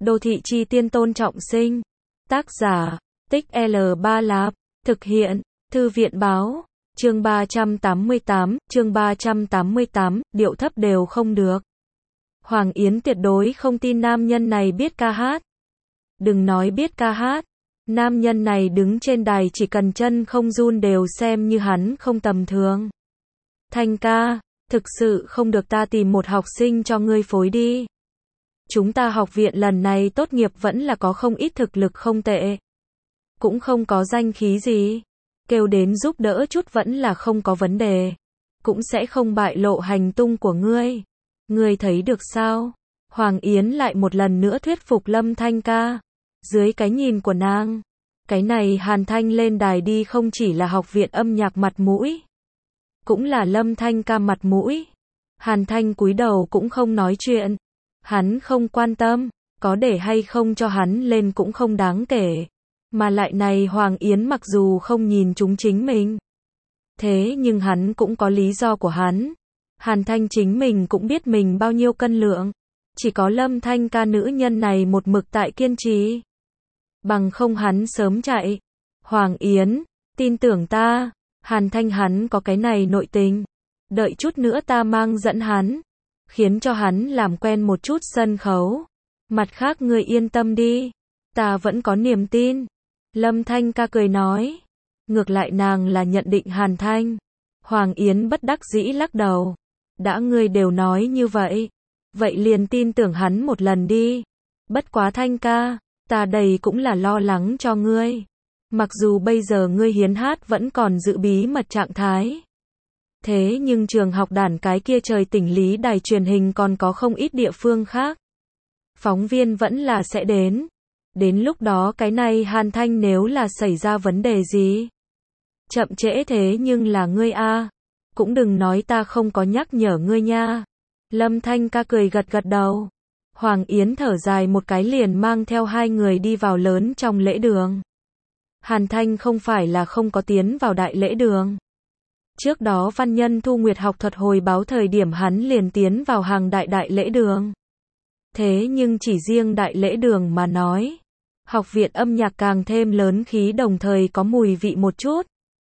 Đô thị chi tiên Tôn Trọng Sinh. Tác giả, Tích L3 Lạp. Thực hiện, Thư viện báo. Chương 388, điệu thấp đều không được. Hoàng Yến tuyệt đối không tin nam nhân này biết ca hát. Đừng nói biết ca hát, nam nhân này đứng trên đài chỉ cần chân không run đều xem như hắn không tầm thường. Thanh ca, thực sự không được ta tìm một học sinh cho ngươi phối đi. Chúng ta học viện lần này tốt nghiệp vẫn là có không ít thực lực không tệ. Cũng không có danh khí gì. Kêu đến giúp đỡ chút vẫn là không có vấn đề. Cũng sẽ không bại lộ hành tung của ngươi. Ngươi thấy được sao? Hoàng Yến lại một lần nữa thuyết phục Lâm Thanh ca. Dưới cái nhìn của nàng, cái này Hàn Thanh lên đài đi không chỉ là học viện âm nhạc mặt mũi, cũng là Lâm Thanh ca mặt mũi. Hàn Thanh cúi đầu cũng không nói chuyện. Hắn không quan tâm, có để hay không cho hắn lên cũng không đáng kể. Mà lại này Hoàng Yến mặc dù không nhìn chúng chính mình, thế nhưng hắn cũng có lý do của hắn. Hàn Thanh chính mình cũng biết mình bao nhiêu cân lượng. Chỉ có Lâm Thanh ca nữ nhân này một mực tại kiên trì. Bằng không hắn sớm chạy. Hoàng Yến, tin tưởng ta, Hàn Thanh hắn có cái này nội tình. Đợi chút nữa ta mang dẫn hắn, khiến cho hắn làm quen một chút sân khấu. Mặt khác ngươi yên tâm đi, ta vẫn có niềm tin. Lâm Thanh ca cười nói. Ngược lại nàng là nhận định Hàn Thanh. Hoàng Yến bất đắc dĩ lắc đầu. Đã ngươi đều nói như vậy, vậy liền tin tưởng hắn một lần đi. Bất quá Thanh ca, ta đây cũng là lo lắng cho ngươi. Mặc dù bây giờ ngươi hiến hát vẫn còn giữ bí mật trạng thái. Thế nhưng trường học đàn cái kia trời tỉnh lý đài truyền hình còn có không ít địa phương khác. Phóng viên vẫn là sẽ đến. Đến lúc đó cái này Hàn Thanh nếu là xảy ra vấn đề gì, chậm trễ thế nhưng là ngươi a. Cũng đừng nói ta không có nhắc nhở ngươi nha. Lâm Thanh ca cười gật gật đầu. Hoàng Yến thở dài một cái liền mang theo hai người đi vào lớn trong lễ đường. Hàn Thanh không phải là không có tiến vào đại lễ đường. Trước đó Văn Nhân Thu Nguyệt học thuật hồi báo thời điểm hắn liền tiến vào hàng đại lễ đường. Thế nhưng chỉ riêng đại lễ đường mà nói, học viện âm nhạc càng thêm lớn khí đồng thời có mùi vị một chút.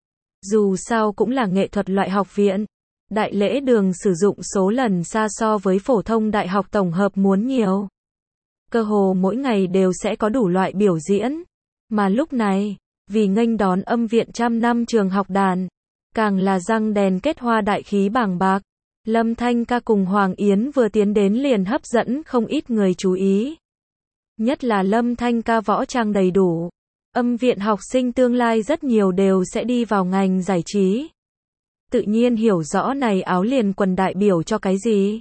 Dù sao cũng là nghệ thuật loại học viện, đại lễ đường sử dụng số lần xa so với phổ thông đại học tổng hợp muốn nhiều. Cơ hồ mỗi ngày đều sẽ có đủ loại biểu diễn. Mà lúc này, vì nghênh đón âm viện 100 năm trường học đàn, càng là răng đèn kết hoa đại khí bàng bạc. Lâm Thanh ca cùng Hoàng Yến vừa tiến đến liền hấp dẫn không ít người chú ý. Nhất là Lâm Thanh ca võ trang đầy đủ. Âm viện học sinh tương lai rất nhiều đều sẽ đi vào ngành giải trí. Tự nhiên hiểu rõ này áo liền quần đại biểu cho cái gì.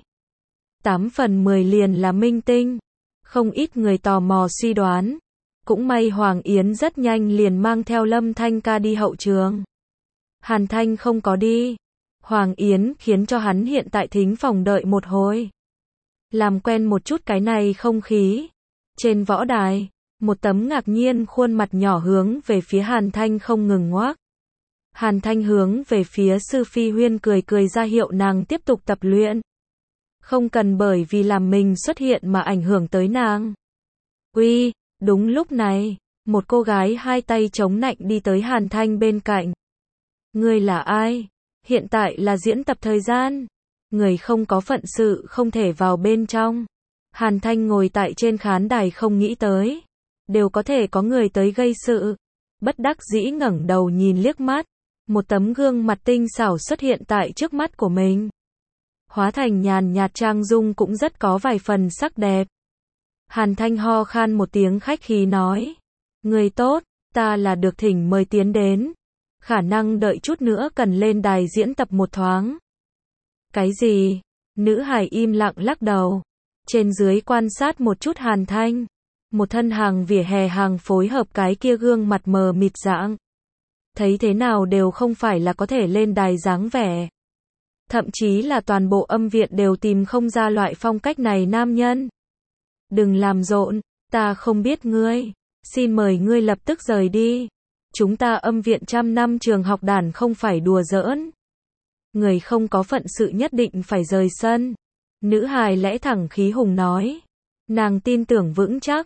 8 phần 10 liền là minh tinh. Không ít người tò mò suy đoán. Cũng may Hoàng Yến rất nhanh liền mang theo Lâm Thanh ca đi hậu trường. Hàn Thanh không có đi. Hoàng Yến khiến cho hắn hiện tại thính phòng đợi một hồi. Làm quen một chút cái này không khí. Trên võ đài, một tấm ngạc nhiên khuôn mặt nhỏ hướng về phía Hàn Thanh không ngừng ngoác. Hàn Thanh hướng về phía Sư Phi Huyên cười cười ra hiệu nàng tiếp tục tập luyện. Không cần bởi vì làm mình xuất hiện mà ảnh hưởng tới nàng. Uy, đúng lúc này, một cô gái hai tay chống nạnh đi tới Hàn Thanh bên cạnh. Ngươi là ai? Hiện tại là diễn tập thời gian. Người không có phận sự không thể vào bên trong. Hàn Thanh ngồi tại trên khán đài không nghĩ tới. Đều có thể có người tới gây sự. Bất đắc dĩ ngẩng đầu nhìn liếc mắt. Một tấm gương mặt tinh xảo xuất hiện tại trước mắt của mình. Hóa thành nhàn nhạt trang dung cũng rất có vài phần sắc đẹp. Hàn Thanh ho khan một tiếng khách khí nói. Người tốt, ta là được thỉnh mời tiến đến. Khả năng đợi chút nữa cần lên đài diễn tập một thoáng. Cái gì? Nữ hài im lặng lắc đầu. Trên dưới quan sát một chút Hàn Thanh. Một thân hàng vỉa hè hàng phối hợp cái kia gương mặt mờ mịt dạng. Thấy thế nào đều không phải là có thể lên đài dáng vẻ. Thậm chí là toàn bộ âm viện đều tìm không ra loại phong cách này nam nhân. Đừng làm rộn, ta không biết ngươi. Xin mời ngươi lập tức rời đi. Chúng ta âm viện 100 năm trường học đàn không phải đùa giỡn. Người không có phận sự nhất định phải rời sân. Nữ hài lẽ thẳng khí hùng nói. Nàng tin tưởng vững chắc,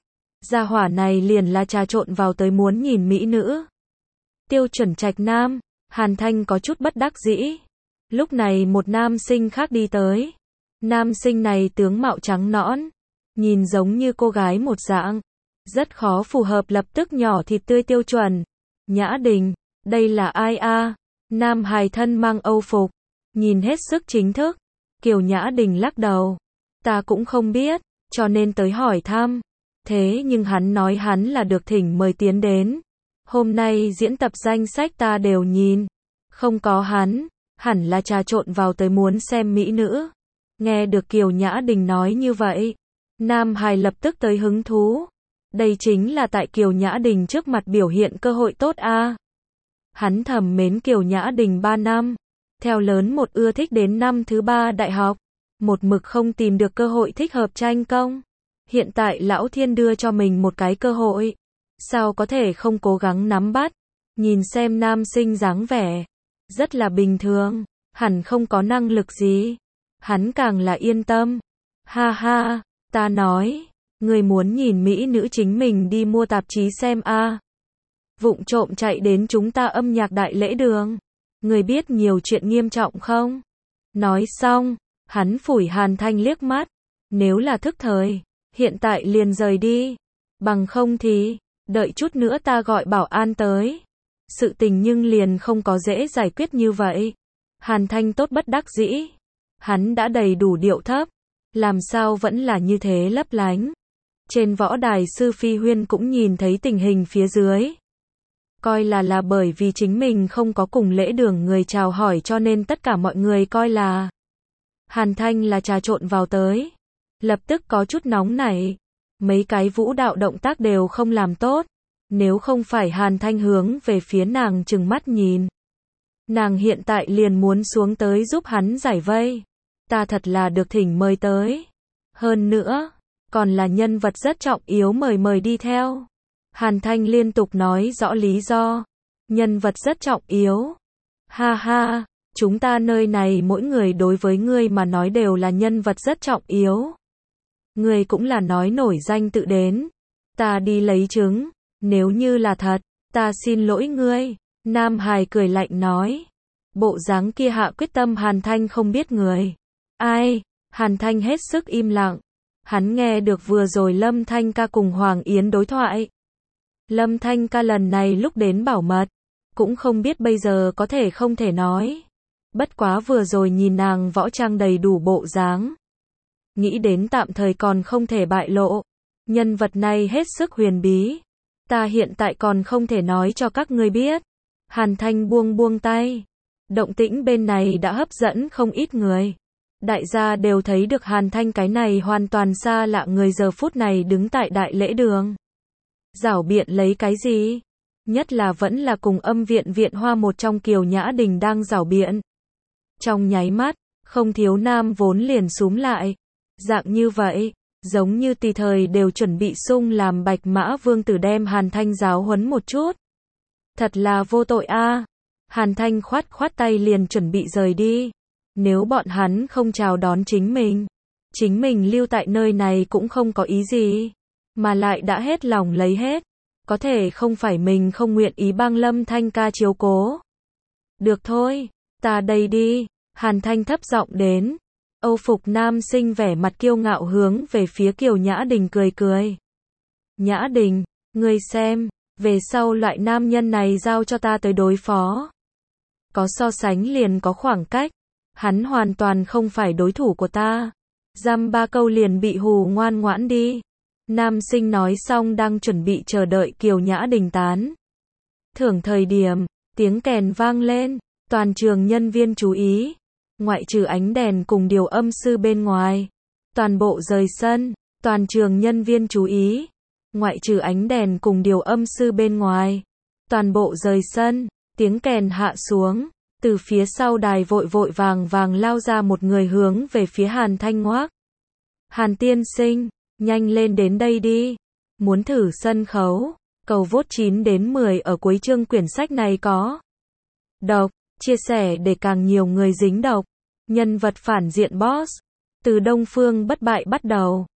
Gia hỏa này liền là trà trộn vào tới muốn nhìn mỹ nữ. Tiêu chuẩn trạch nam, Hàn Thanh có chút bất đắc dĩ. Lúc này một nam sinh khác đi tới. Nam sinh này tướng mạo trắng nõn, nhìn giống như cô gái một dạng. Rất khó phù hợp lập tức nhỏ thịt tươi tiêu chuẩn. Nhã Đình, đây là ai a? Nam hài thân mang âu phục, nhìn hết sức chính thức. Kiều Nhã Đình lắc đầu. Ta cũng không biết, cho nên tới hỏi thăm. Thế nhưng hắn nói hắn là được thỉnh mời tiến đến. Hôm nay diễn tập danh sách ta đều nhìn. Không có hắn, hẳn là trà trộn vào tới muốn xem mỹ nữ. Nghe được Kiều Nhã Đình nói như vậy, Nam hài lập tức tới hứng thú. Đây chính là tại Kiều Nhã Đình trước mặt biểu hiện cơ hội tốt a. Hắn thầm mến Kiều Nhã Đình 3 năm. Theo lớn một ưa thích đến năm thứ 3 đại học. Một mực không tìm được cơ hội thích hợp tranh công. Hiện tại Lão Thiên đưa cho mình một cái cơ hội. Sao có thể không cố gắng nắm bắt. Nhìn xem nam sinh dáng vẻ. Rất là bình thường. Hẳn không có năng lực gì. Hắn càng là yên tâm. Ha ha, ta nói. Người muốn nhìn mỹ nữ chính mình đi mua tạp chí xem a. Vụng trộm chạy đến chúng ta âm nhạc đại lễ đường. Người biết nhiều chuyện nghiêm trọng không? Nói xong, hắn phủi Hàn Thanh liếc mắt. Nếu là thức thời, hiện tại liền rời đi. Bằng không thì, đợi chút nữa ta gọi bảo an tới. Sự tình nhưng liền không có dễ giải quyết như vậy. Hàn Thanh tốt bất đắc dĩ. Hắn đã đầy đủ điệu thấp. Làm sao vẫn là như thế lấp lánh. Trên võ đài sư Phi Huyên cũng nhìn thấy tình hình phía dưới. Coi là bởi vì chính mình không có cùng lễ đường người chào hỏi cho nên tất cả mọi người coi là Hàn Thanh là trà trộn vào tới. Lập tức có chút nóng nảy. Mấy cái vũ đạo động tác đều không làm tốt. Nếu không phải Hàn Thanh hướng về phía nàng trừng mắt nhìn. Nàng hiện tại liền muốn xuống tới giúp hắn giải vây. Ta thật là được thỉnh mời tới. Hơn nữa, còn là nhân vật rất trọng yếu mời đi theo. Hàn Thanh liên tục nói rõ lý do. Nhân vật rất trọng yếu. Ha ha, chúng ta nơi này mỗi người đối với ngươi mà nói đều là nhân vật rất trọng yếu. Ngươi cũng là nói nổi danh tự đến. Ta đi lấy trứng. Nếu như là thật, ta xin lỗi ngươi. Nam hài cười lạnh nói. Bộ dáng kia hạ quyết tâm Hàn Thanh không biết người. Ai? Hàn Thanh hết sức im lặng. Hắn nghe được vừa rồi Lâm Thanh ca cùng Hoàng Yến đối thoại. Lâm Thanh ca lần này lúc đến bảo mật. Cũng không biết bây giờ có thể không thể nói. Bất quá vừa rồi nhìn nàng võ trang đầy đủ bộ dáng. Nghĩ đến tạm thời còn không thể bại lộ. Nhân vật này hết sức huyền bí. Ta hiện tại còn không thể nói cho các ngươi biết. Hàn Thanh buông tay. Động tĩnh bên này đã hấp dẫn không ít người. Đại gia đều thấy được Hàn Thanh cái này hoàn toàn xa lạ người giờ phút này đứng tại đại lễ đường. Giảo biện lấy cái gì? Nhất là vẫn là cùng âm viện viện hoa một trong Kiều Nhã Đình đang giảo biện. Trong nháy mắt, không thiếu nam vốn liền xúm lại. Dạng như vậy, giống như tùy thời đều chuẩn bị sung làm Bạch Mã Vương tử đem Hàn Thanh giáo huấn một chút. Thật là vô tội a. Hàn Thanh khoát tay liền chuẩn bị rời đi. Nếu bọn hắn không chào đón chính mình lưu tại nơi này cũng không có ý gì. Mà lại đã hết lòng lấy hết. Có thể không phải mình không nguyện ý bang Lâm Thanh ca chiếu cố. Được thôi, ta đây đi. Hàn Thanh thấp giọng đến. Âu phục nam sinh vẻ mặt kiêu ngạo hướng về phía Kiều Nhã Đình cười. Nhã Đình, ngươi xem, về sau loại nam nhân này giao cho ta tới đối phó. Có so sánh liền có khoảng cách. Hắn hoàn toàn không phải đối thủ của ta. Dăm ba câu liền bị hù ngoan ngoãn đi. Nam sinh nói xong đang chuẩn bị chờ đợi Kiều Nhã Đình tán thưởng thời điểm, tiếng kèn vang lên, toàn trường nhân viên chú ý. Ngoại trừ ánh đèn cùng điều âm sư bên ngoài. Toàn bộ rời sân, toàn trường nhân viên chú ý. Ngoại trừ ánh đèn cùng điều âm sư bên ngoài. Toàn bộ rời sân, tiếng kèn hạ xuống. Từ phía sau đài vội vàng lao ra một người hướng về phía Hàn Thanh ngoác. Hàn tiên sinh, nhanh lên đến đây đi. Muốn thử sân khấu. Cầu vote 9 đến 10 ở cuối chương quyển sách này có. Đọc, chia sẻ để càng nhiều người dính đọc. Nhân vật phản diện boss. Từ Đông Phương bất bại bắt đầu.